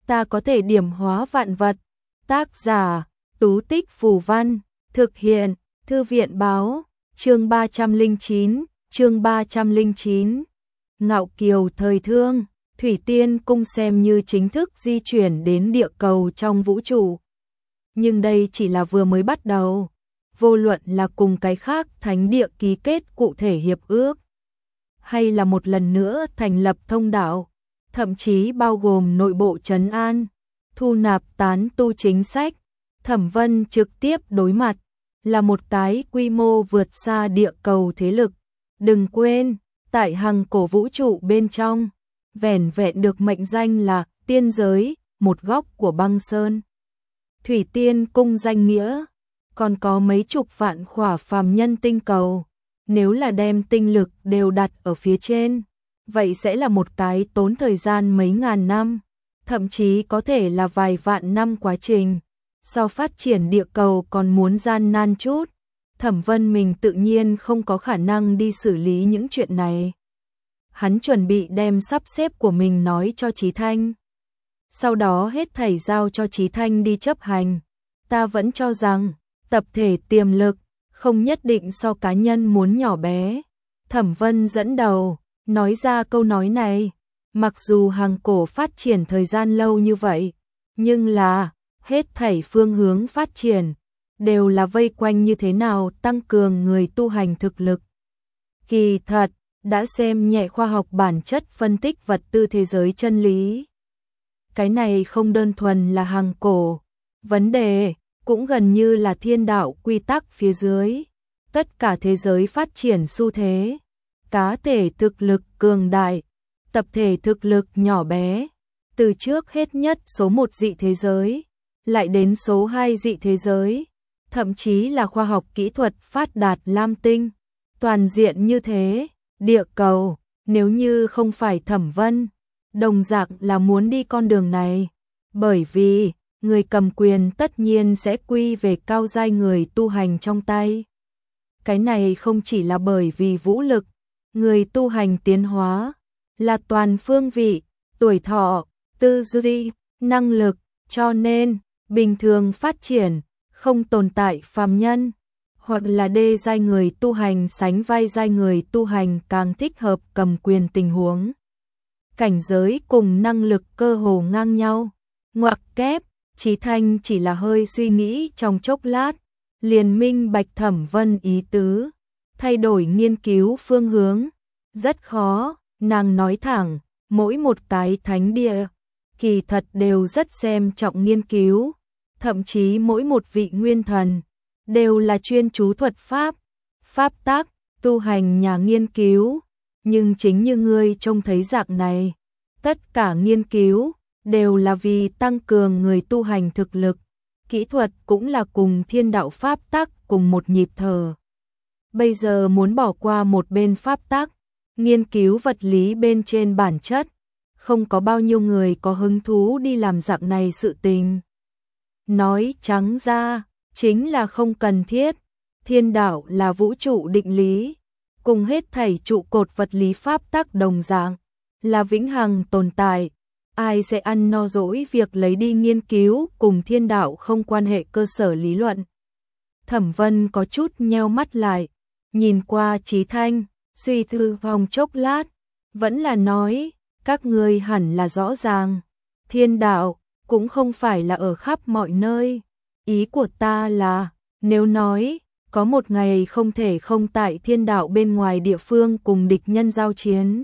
ta có thể điểm hóa vạn vật. Tác giả, Tú Tích Phù Văn, thực hiện, Thư viện báo, chương 309. Ngạo Kiều thời thương, Thủy Tiên Cung xem như chính thức di chuyển đến địa cầu trong vũ trụ. Nhưng đây chỉ là vừa mới bắt đầu, vô luận là cùng cái khác thánh địa ký kết cụ thể hiệp ước, hay là một lần nữa thành lập thông đạo, thậm chí bao gồm nội bộ trấn an, thu nạp tán tu chính sách, Thẩm Vân trực tiếp đối mặt, là một cái quy mô vượt xa địa cầu thế lực. Đừng quên, tại hằng cổ vũ trụ bên trong, vẻn vẹn được mệnh danh là tiên giới, một góc của băng sơn. Thủy Tiên Cung danh nghĩa, còn có mấy chục vạn khỏa phàm nhân tinh cầu. Nếu là đem tinh lực đều đặt ở phía trên, vậy sẽ là một cái tốn thời gian mấy ngàn năm, thậm chí có thể là vài vạn năm quá trình. So phát triển địa cầu còn muốn gian nan chút, Thẩm Vân mình tự nhiên không có khả năng đi xử lý những chuyện này. Hắn chuẩn bị đem sắp xếp của mình nói cho Chí Thanh, sau đó hết thảy giao cho Chí Thanh đi chấp hành. Ta vẫn cho rằng, tập thể tiềm lực không nhất định so cá nhân muốn nhỏ bé. Thẩm Vân dẫn đầu, nói ra câu nói này. Mặc dù hàng cổ phát triển thời gian lâu như vậy, nhưng là, hết thảy phương hướng phát triển, đều là vây quanh như thế nào tăng cường người tu hành thực lực. Kỳ thật, đã xem nhẹ khoa học bản chất phân tích vật tư thế giới chân lý. Cái này không đơn thuần là hàng cổ, vấn đề cũng gần như là thiên đạo quy tắc phía dưới. Tất cả thế giới phát triển xu thế, cá thể thực lực cường đại, tập thể thực lực nhỏ bé, từ trước hết nhất số 1 dị thế giới, lại đến số 2 dị thế giới, thậm chí là khoa học kỹ thuật phát đạt lam tinh, toàn diện như thế. Địa cầu, nếu như không phải Thẩm Vân, đồng dạng là muốn đi con đường này, bởi vì người cầm quyền tất nhiên sẽ quy về cao giai người tu hành trong tay. Cái này không chỉ là bởi vì vũ lực, người tu hành tiến hóa, là toàn phương vị, tuổi thọ, tư duy, năng lực, cho nên, bình thường phát triển, không tồn tại phàm nhân, hoặc là đê giai người tu hành sánh vai giai người tu hành càng thích hợp cầm quyền tình huống. Cảnh giới cùng năng lực cơ hồ ngang nhau, ngoặc kép. Chí Thanh chỉ là hơi suy nghĩ trong chốc lát, liền minh bạch Thẩm Vân ý tứ, thay đổi nghiên cứu phương hướng. Rất khó, nàng nói thẳng, mỗi một cái thánh địa, kỳ thật đều rất xem trọng nghiên cứu, thậm chí mỗi một vị nguyên thần, đều là chuyên chú thuật pháp, pháp tắc, tu hành nhà nghiên cứu. Nhưng chính như ngươi trông thấy dạng này, tất cả nghiên cứu đều là vì tăng cường người tu hành thực lực, kỹ thuật cũng là cùng thiên đạo pháp tắc cùng một nhịp thở. Bây giờ muốn bỏ qua một bên pháp tắc, nghiên cứu vật lý bên trên bản chất, không có bao nhiêu người có hứng thú đi làm dạng này sự tình. Nói trắng ra, chính là không cần thiết. Thiên đạo là vũ trụ định lý, cùng hết thảy trụ cột vật lý pháp tắc đồng dạng, là vĩnh hằng tồn tại. Ai sẽ ăn no dỗi việc lấy đi nghiên cứu cùng thiên đạo không quan hệ cơ sở lý luận. Thẩm Vân có chút nheo mắt lại, nhìn qua Chí Thanh, suy tư vòng chốc lát, vẫn là nói, các ngươi hẳn là rõ ràng, thiên đạo cũng không phải là ở khắp mọi nơi. Ý của ta là, nếu nói, có một ngày không thể không tại thiên đạo bên ngoài địa phương cùng địch nhân giao chiến,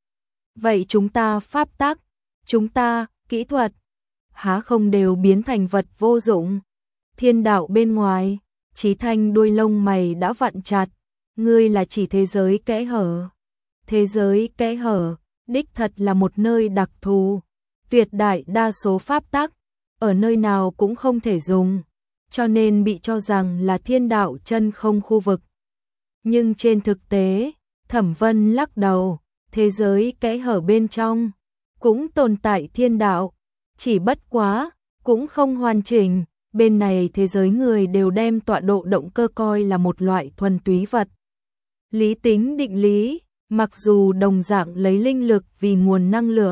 vậy chúng ta pháp tắc, chúng ta, kỹ thuật, há không đều biến thành vật vô dụng? Thiên đạo bên ngoài, Chí Thanh đuôi lông mày đã vặn chặt, ngươi là chỉ thế giới kẽ hở. Thế giới kẽ hở, đích thật là một nơi đặc thù, tuyệt đại đa số pháp tắc, ở nơi nào cũng không thể dùng, cho nên bị cho rằng là thiên đạo chân không khu vực. Nhưng trên thực tế, Thẩm Vân lắc đầu, thế giới kẽ hở bên trong cũng tồn tại thiên đạo, chỉ bất quá, cũng không hoàn chỉnh. Bên này thế giới người đều đem tọa độ động cơ coi là một loại thuần túy vật lý tính định lý, mặc dù đồng dạng lấy linh lực vì nguồn năng lượng,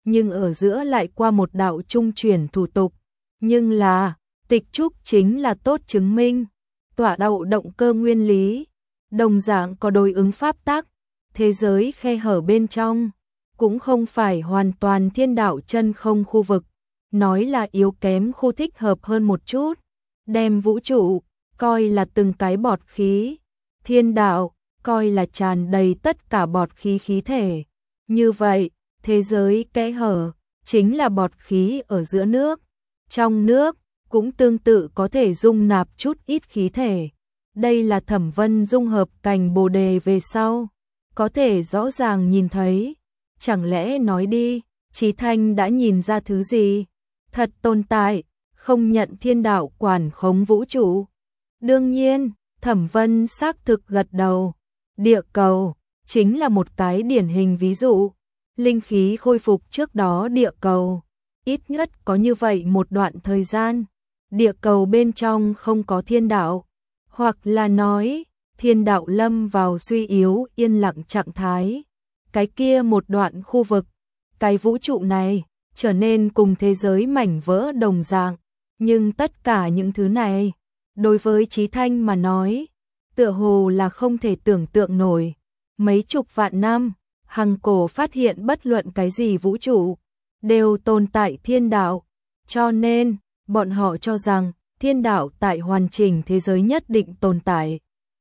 nhưng ở giữa lại qua một đạo trung chuyển thủ tục, nhưng là tịch trúc chính là tốt chứng minh, tọa đạo động cơ nguyên lý, đồng dạng có đối ứng pháp tắc, thế giới khe hở bên trong, cũng không phải hoàn toàn thiên đạo chân không khu vực, nói là yếu kém khu thích hợp hơn một chút, đem vũ trụ coi là từng cái bọt khí, thiên đạo coi là tràn đầy tất cả bọt khí khí thể. Như vậy, thế giới kẽ hở chính là bọt khí ở giữa nước, trong nước cũng tương tự có thể dung nạp chút ít khí thể. Đây là Thẩm Vân dung hợp cành bồ đề về sau, có thể rõ ràng nhìn thấy. Chẳng lẽ nói đi, Chí Thanh đã nhìn ra thứ gì? Thật tồn tại, không nhận thiên đạo quản khống vũ trụ. Đương nhiên, Thẩm Vân xác thực gật đầu. Địa cầu chính là một cái điển hình ví dụ. Linh khí khôi phục trước đó địa cầu, ít nhất có như vậy một đoạn thời gian. Địa cầu bên trong không có thiên đạo, hoặc là nói, thiên đạo lâm vào suy yếu yên lặng trạng thái. Cái kia một đoạn khu vực, cái vũ trụ này, trở nên cùng thế giới mảnh vỡ đồng dạng. Nhưng tất cả những thứ này, đối với Chí Thanh mà nói, tựa hồ là không thể tưởng tượng nổi. Mấy chục vạn năm, hằng cổ phát hiện bất luận cái gì vũ trụ, đều tồn tại thiên đạo. Cho nên, bọn họ cho rằng, thiên đạo tại hoàn chỉnh thế giới nhất định tồn tại.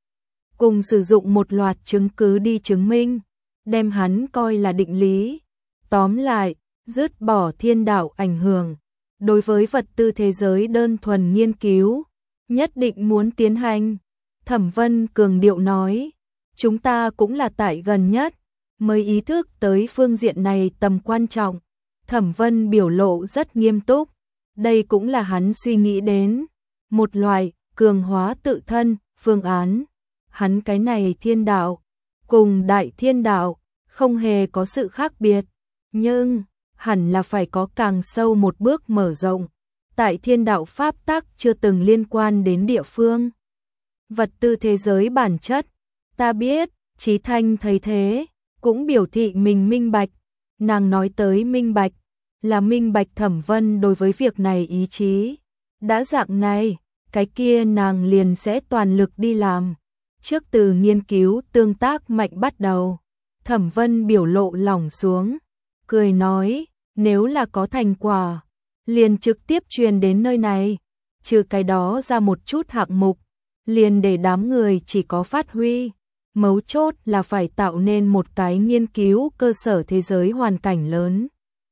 Cùng sử dụng một loạt chứng cứ đi chứng minh, đem hắn coi là định lý. Tóm lại, dứt bỏ thiên đạo ảnh hưởng, đối với vật tư thế giới đơn thuần nghiên cứu, nhất định muốn tiến hành. Thẩm Vân cường điệu nói, chúng ta cũng là tại gần nhất, mới ý thức tới phương diện này tầm quan trọng. Thẩm Vân biểu lộ rất nghiêm túc, đây cũng là hắn suy nghĩ đến, một loại cường hóa tự thân, phương án. Hắn cái này thiên đạo, cùng đại thiên đạo, không hề có sự khác biệt, nhưng hẳn là phải có càng sâu một bước mở rộng. Tại thiên đạo pháp tắc chưa từng liên quan đến địa phương. Vật tư thế giới bản chất, ta biết, Chí Thanh thấy thế, cũng biểu thị mình minh bạch. Nàng nói tới minh bạch, là minh bạch Thẩm Vân đối với việc này ý chí. Đã dạng này, cái kia nàng liền sẽ toàn lực đi làm. Trước từ nghiên cứu tương tác mạnh bắt đầu, Thẩm Vân biểu lộ lỏng xuống, cười nói, nếu là có thành quả, liền trực tiếp truyền đến nơi này, trừ cái đó ra một chút hạng mục, liền để đám người chỉ có phát huy. Mấu chốt là phải tạo nên một cái nghiên cứu cơ sở thế giới hoàn cảnh lớn.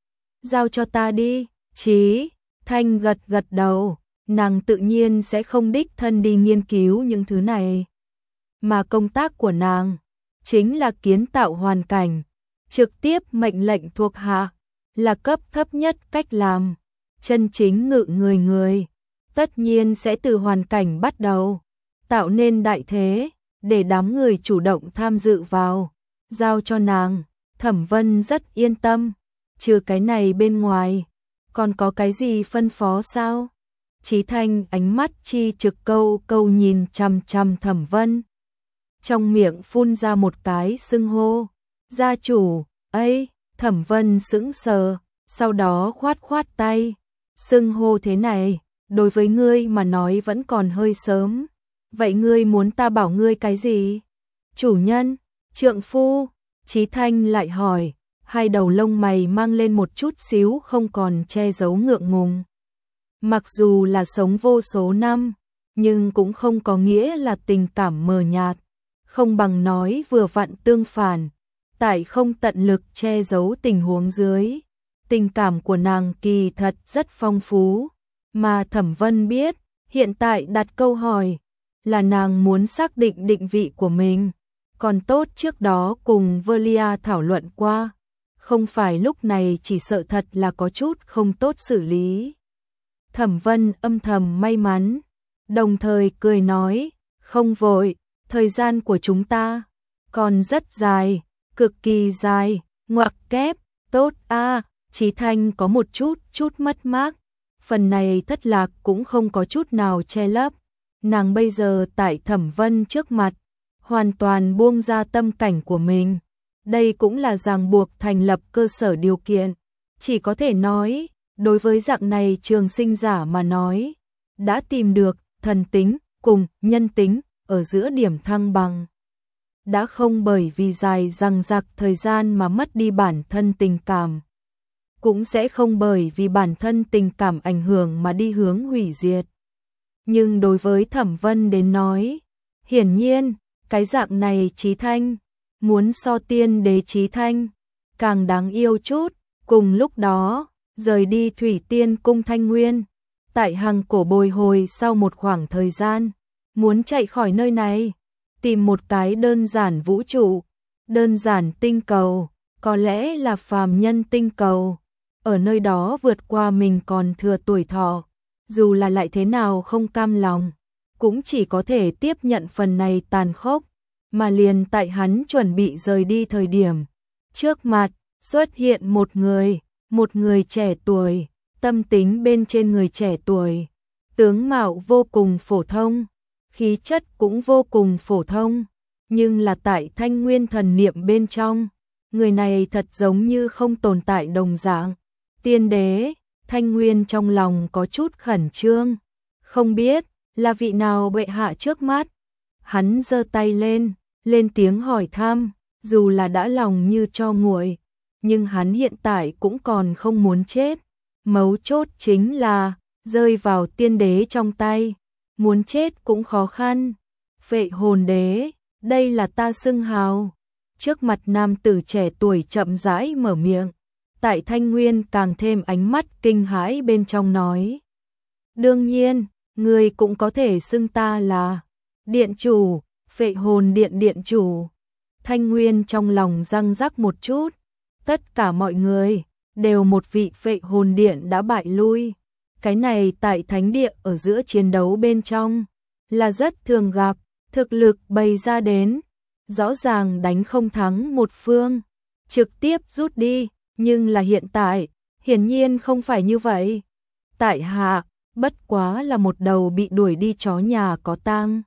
Giao cho ta đi, Chí Thanh gật gật đầu, nàng tự nhiên sẽ không đích thân đi nghiên cứu những thứ này. Mà công tác của nàng, chính là kiến tạo hoàn cảnh, trực tiếp mệnh lệnh thuộc hạ, là cấp thấp nhất cách làm. Chân chính ngự người, tất nhiên sẽ từ hoàn cảnh bắt đầu, tạo nên đại thế, để đám người chủ động tham dự vào, giao cho nàng. Thẩm Vân rất yên tâm, trừ cái này bên ngoài, còn có cái gì phân phó sao? Chí Thanh ánh mắt chi trực câu câu nhìn chằm chằm Thẩm Vân. Trong miệng phun ra một cái xưng hô, gia chủ, ấy, Thẩm Vân sững sờ, sau đó khoát khoát tay, xưng hô thế này, đối với ngươi mà nói vẫn còn hơi sớm, vậy ngươi muốn ta bảo ngươi cái gì? Chủ nhân, trượng phu, Chí Thanh lại hỏi, hai đầu lông mày mang lên một chút xíu không còn che giấu ngượng ngùng. Mặc dù là sống vô số năm, nhưng cũng không có nghĩa là tình cảm mờ nhạt, không bằng nói vừa vặn tương phản, tại không tận lực che giấu tình huống dưới. Tình cảm của nàng kỳ thật rất phong phú, mà Thẩm Vân biết, hiện tại đặt câu hỏi, là nàng muốn xác định định vị của mình. Còn tốt trước đó cùng Velia thảo luận qua, không phải lúc này chỉ sợ thật là có chút không tốt xử lý. Thẩm Vân âm thầm may mắn, đồng thời cười nói, không vội, thời gian của chúng ta còn rất dài, cực kỳ dài, ngoặc kép, tốt a. Chí Thanh có một chút mất mát, phần này thất lạc cũng không có chút nào che lấp. Nàng bây giờ tại Thẩm Vân trước mặt, hoàn toàn buông ra tâm cảnh của mình. Đây cũng là ràng buộc thành lập cơ sở điều kiện. Chỉ có thể nói, đối với dạng này trường sinh giả mà nói, đã tìm được thần tính cùng nhân tính ở giữa điểm thăng bằng. Đã không bởi vì dài dằng dặc thời gian mà mất đi bản thân tình cảm. Cũng sẽ không bởi vì bản thân tình cảm ảnh hưởng mà đi hướng hủy diệt. Nhưng đối với Thẩm Vân đến nói, hiển nhiên, cái dạng này Chí Thanh, muốn so tiên đế Chí Thanh, càng đáng yêu chút. Cùng lúc đó, rời đi Thủy Tiên Cung Thanh Nguyên, tại Hằng Cổ bồi hồi sau một khoảng thời gian, muốn chạy khỏi nơi này, tìm một cái đơn giản vũ trụ, đơn giản tinh cầu, có lẽ là phàm nhân tinh cầu, ở nơi đó vượt qua mình còn thừa tuổi thọ, dù là lại thế nào không cam lòng, cũng chỉ có thể tiếp nhận phần này tàn khốc, mà liền tại hắn chuẩn bị rời đi thời điểm, trước mặt xuất hiện một người trẻ tuổi, tâm tính bên trên người trẻ tuổi, tướng mạo vô cùng phổ thông, khí chất cũng vô cùng phổ thông, nhưng là tại Thanh Nguyên thần niệm bên trong, người này thật giống như không tồn tại đồng dạng. Tiên đế, Thanh Nguyên trong lòng có chút khẩn trương, không biết là vị nào bệ hạ trước mắt. Hắn giơ tay lên tiếng hỏi thăm, dù là đã lòng như tro nguội, nhưng hắn hiện tại cũng còn không muốn chết. Mấu chốt chính là rơi vào tiên đế trong tay, muốn chết cũng khó khăn. Phệ hồn đế, đây là ta xưng hào. Trước mặt nam tử trẻ tuổi chậm rãi mở miệng, tại Thanh Nguyên càng thêm ánh mắt kinh hãi bên trong nói. Đương nhiên, người cũng có thể xưng ta là điện chủ, phệ hồn điện điện chủ. Thanh Nguyên trong lòng răng rắc một chút, tất cả mọi người đều một vị phệ hồn điện đã bại lui. Cái này tại thánh địa ở giữa chiến đấu bên trong là rất thường gặp, thực lực bày ra đến, rõ ràng đánh không thắng một phương, trực tiếp rút đi, nhưng là hiện tại, hiển nhiên không phải như vậy. Tại hạ, bất quá là một đầu bị đuổi đi chó nhà có tang.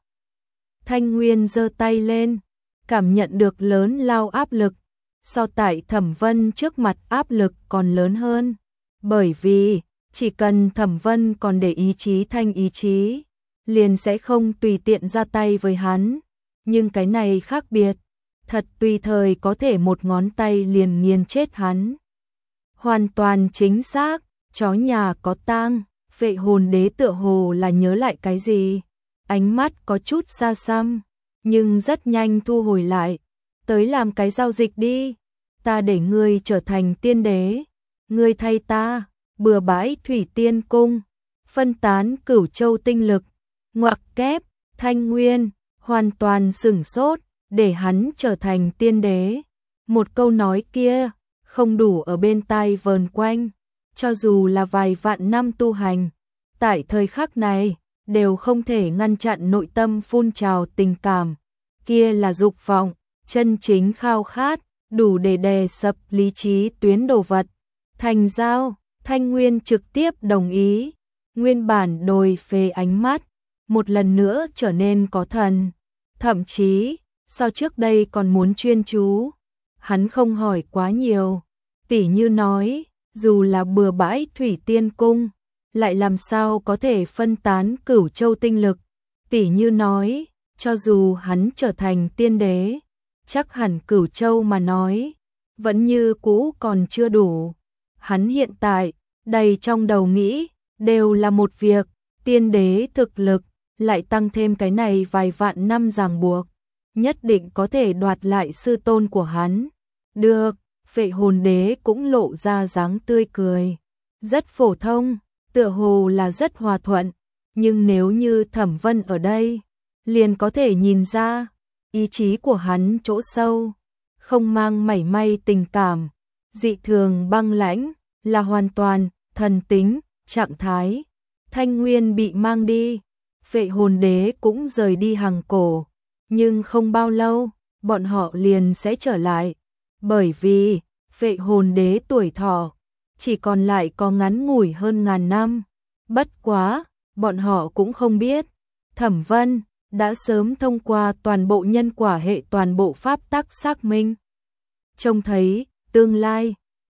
Thanh Nguyên giơ tay lên, cảm nhận được lớn lao áp lực, so tại Thẩm Vân trước mặt áp lực còn lớn hơn, bởi vì chỉ cần Thẩm Vân còn để ý chí Thanh ý chí, liền sẽ không tùy tiện ra tay với hắn, nhưng cái này khác biệt, thật tùy thời có thể một ngón tay liền nghiền chết hắn. Hoàn toàn chính xác, chó nhà có tang. Phệ hồn đế tựa hồ là nhớ lại cái gì, ánh mắt có chút xa xăm, nhưng rất nhanh thu hồi lại. Tới làm cái giao dịch đi, ta để ngươi trở thành tiên đế, ngươi thay ta bừa bãi Thủy Tiên Cung, phân tán Cửu Châu tinh lực. Ngoặc kép, Thanh Nguyên hoàn toàn sửng sốt, để hắn trở thành tiên đế. Một câu nói kia không đủ ở bên tai vờn quanh, cho dù là vài vạn năm tu hành, tại thời khắc này đều không thể ngăn chặn nội tâm phun trào tình cảm. Kia là dục vọng, chân chính khao khát, đủ để đè sập lý trí tuyến đồ vật. Thành giao, Thanh Nguyên trực tiếp đồng ý, nguyên bản đồi phế ánh mắt, một lần nữa trở nên có thần, thậm chí, so trước đây còn muốn chuyên chú. Hắn không hỏi quá nhiều, tỉ như nói, dù là bừa bãi Thủy Tiên Cung, lại làm sao có thể phân tán Cửu Châu tinh lực, tỉ như nói, cho dù hắn trở thành tiên đế, chắc hẳn Cửu Châu mà nói, vẫn như cũ còn chưa đủ. Hắn hiện tại, đầy trong đầu nghĩ, đều là một việc, tiên đế thực lực, lại tăng thêm cái này vài vạn năm ràng buộc, nhất định có thể đoạt lại sư tôn của hắn. Được, Phệ hồn đế cũng lộ ra dáng tươi cười, rất phổ thông, tựa hồ là rất hòa thuận, nhưng nếu như Thẩm Vân ở đây, liền có thể nhìn ra, ý chí của hắn chỗ sâu, không mang mảy may tình cảm, dị thường băng lãnh, là hoàn toàn thần tính, trạng thái. Thanh Nguyên bị mang đi, Phệ hồn đế cũng rời đi Hằng Cổ, nhưng không bao lâu, bọn họ liền sẽ trở lại, bởi vì Phệ hồn đế tuổi thọ chỉ còn lại có ngắn ngủi hơn ngàn năm. Bất quá, bọn họ cũng không biết, Thẩm Vân đã sớm thông qua toàn bộ nhân quả hệ toàn bộ pháp tắc xác minh, trông thấy tương lai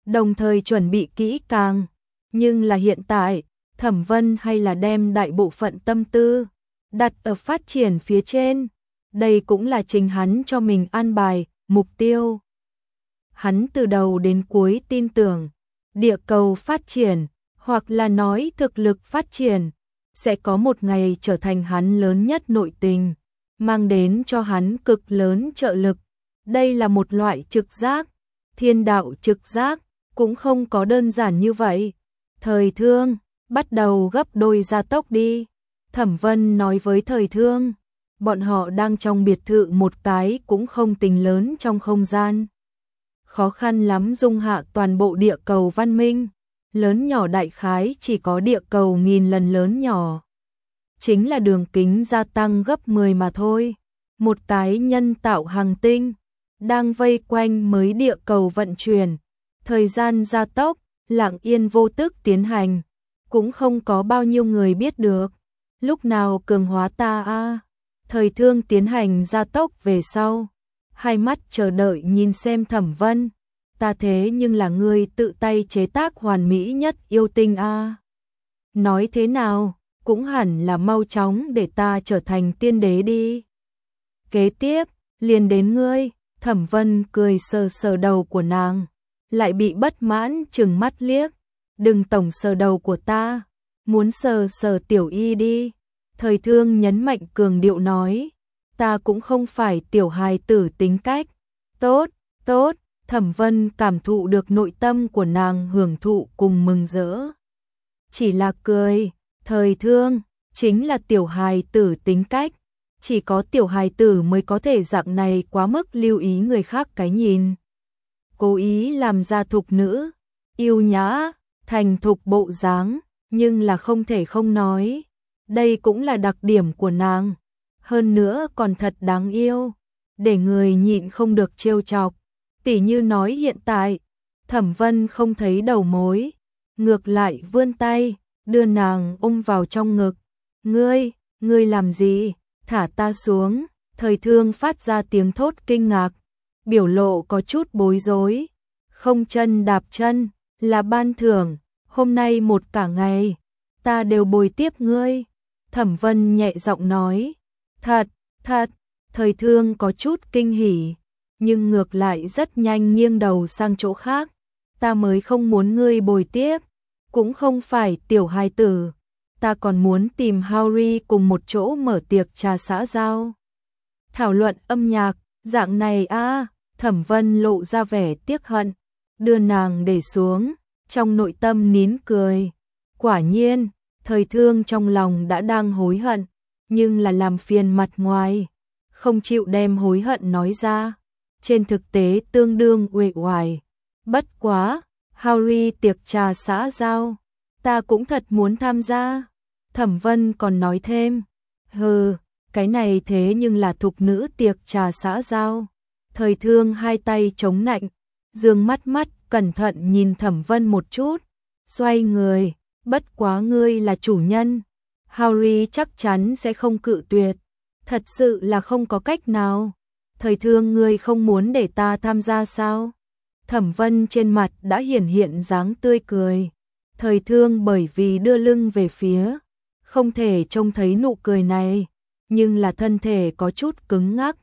đồng thời chuẩn bị kỹ càng. Nhưng là hiện tại, Thẩm Vân hay là đem đại bộ phận tâm tư đặt ở phát triển phía trên. Đây cũng là chính hắn cho mình an bài, mục tiêu. Hắn từ đầu đến cuối tin tưởng, địa cầu phát triển, hoặc là nói thực lực phát triển, sẽ có một ngày trở thành hắn lớn nhất nội tình, mang đến cho hắn cực lớn trợ lực. Đây là một loại trực giác, thiên đạo trực giác, cũng không có đơn giản như vậy. Thời Thương, bắt đầu gấp đôi gia tốc đi. Thẩm Vân nói với Thời Thương, bọn họ đang trong biệt thự một cái cũng không tính lớn trong không gian. Khó khăn lắm dung hạ toàn bộ địa cầu văn minh, lớn nhỏ đại khái chỉ có địa cầu 1000 lần lớn nhỏ. Chính là đường kính gia tăng gấp 10 mà thôi. Một cái nhân tạo hành tinh, đang vây quanh mới địa cầu vận chuyển, thời gian gia tốc, lặng yên vô tức tiến hành, cũng không có bao nhiêu người biết được. Lúc nào cường hóa ta a? Thời Thương tiến hành gia tốc về sau, hai mắt chờ đợi nhìn xem Thẩm Vân. Ta thế nhưng là ngươi tự tay chế tác hoàn mỹ nhất yêu tinh a. Nói thế nào, cũng hẳn là mau chóng để ta trở thành tiên đế đi. Kế tiếp, liền đến ngươi. Thẩm Vân cười sờ sờ đầu của nàng, lại bị bất mãn trừng mắt liếc. Đừng tổng sờ đầu của ta, muốn sờ sờ tiểu y đi. Thời Thương nhấn mạnh cường điệu nói, ta cũng không phải tiểu hài tử tính cách. Tốt, tốt. Thẩm Vân cảm thụ được nội tâm của nàng hưởng thụ cùng mừng rỡ. Chỉ là cười, Thời Thương, chính là tiểu hài tử tính cách. Chỉ có tiểu hài tử mới có thể dạng này quá mức lưu ý người khác cái nhìn. Cố ý làm ra thục nữ, yêu nhã, thành thục bộ dáng, nhưng là không thể không nói. Đây cũng là đặc điểm của nàng. Hơn nữa còn thật đáng yêu, để người nhịn không được trêu chọc. Tỉ như nói hiện tại, Thẩm Vân không thấy đầu mối, ngược lại vươn tay, đưa nàng ôm vào trong ngực. Ngươi làm gì? Thả ta xuống. Thời Thương phát ra tiếng thốt kinh ngạc, biểu lộ có chút bối rối. Không chân đạp chân, là ban thưởng, hôm nay một cả ngày, ta đều bồi tiếp ngươi. Thẩm Vân nhẹ giọng nói, thật. Thời Thương có chút kinh hỉ, nhưng ngược lại rất nhanh nghiêng đầu sang chỗ khác. Ta mới không muốn ngươi bồi tiếp, cũng không phải tiểu hài tử. Ta còn muốn tìm Harry cùng một chỗ mở tiệc trà xã giao, thảo luận âm nhạc, dạng này a. Thẩm Vân lộ ra vẻ tiếc hận, đưa nàng để xuống, trong nội tâm nín cười. Quả nhiên, Thời Thương trong lòng đã đang hối hận, nhưng là làm phiền mặt ngoài, không chịu đem hối hận nói ra. Trên thực tế tương đương uể oải. Bất quá, Harry tiệc trà xã giao, ta cũng thật muốn tham gia. Thẩm Vân còn nói thêm, cái này thế nhưng là thục nữ tiệc trà xã giao. Thời Thương hai tay chống nạnh, dương mắt cẩn thận nhìn Thẩm Vân một chút, xoay người, bất quá ngươi là chủ nhân, Harry chắc chắn sẽ không cự tuyệt. Thật sự là không có cách nào. Thời Thương, ngươi không muốn để ta tham gia sao? Thẩm Vân trên mặt đã hiện dáng tươi cười. Thời Thương bởi vì đưa lưng về phía, không thể trông thấy nụ cười này, nhưng là thân thể có chút cứng ngắc.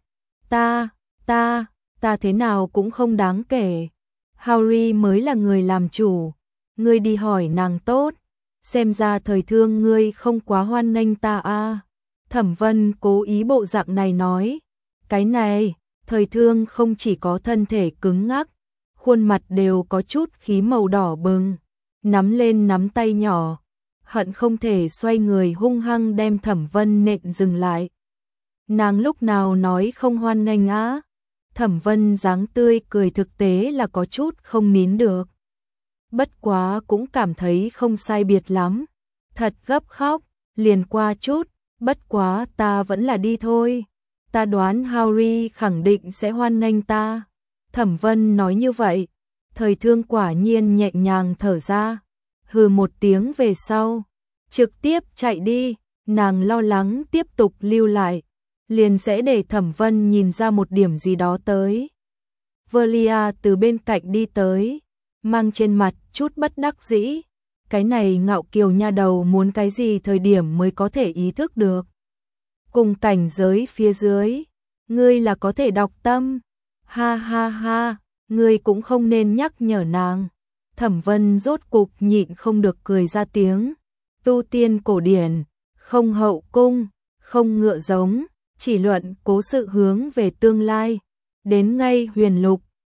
Ta thế nào cũng không đáng kể. Harry mới là người làm chủ, ngươi đi hỏi nàng tốt. Xem ra Thời Thương ngươi không quá hoan nghênh ta a. Thẩm Vân cố ý bộ dạng này nói. Cái này, Thời Thương không chỉ có thân thể cứng ngắc, khuôn mặt đều có chút khí màu đỏ bừng, nắm lên nắm tay nhỏ, hận không thể xoay người hung hăng đem Thẩm Vân nện dừng lại. Nàng lúc nào nói không hoan nghênh á? Thẩm Vân dáng tươi cười thực tế là có chút không nín được. Bất quá cũng cảm thấy không sai biệt lắm. Thật gấp khóc, liền qua chút, bất quá ta vẫn là đi thôi. Ta đoán Harry khẳng định sẽ hoan nghênh ta. Thẩm Vân nói như vậy, Thời Thương quả nhiên nhẹ nhàng thở ra. Hừ một tiếng về sau, trực tiếp chạy đi. Nàng lo lắng tiếp tục lưu lại, liền sẽ để Thẩm Vân nhìn ra một điểm gì đó tới. Velia từ bên cạnh đi tới, mang trên mặt chút bất đắc dĩ. Cái này Ngạo Kiều nha đầu muốn cái gì thời điểm mới có thể ý thức được. Cùng cảnh giới phía dưới, ngươi là có thể đọc tâm. Ha ha ha, ngươi cũng không nên nhắc nhở nàng. Thẩm Vân rốt cục nhịn không được cười ra tiếng. Tu tiên cổ điển, không hậu cung, không ngựa giống, chỉ luận cố sự hướng về tương lai. Đến ngay huyền lục,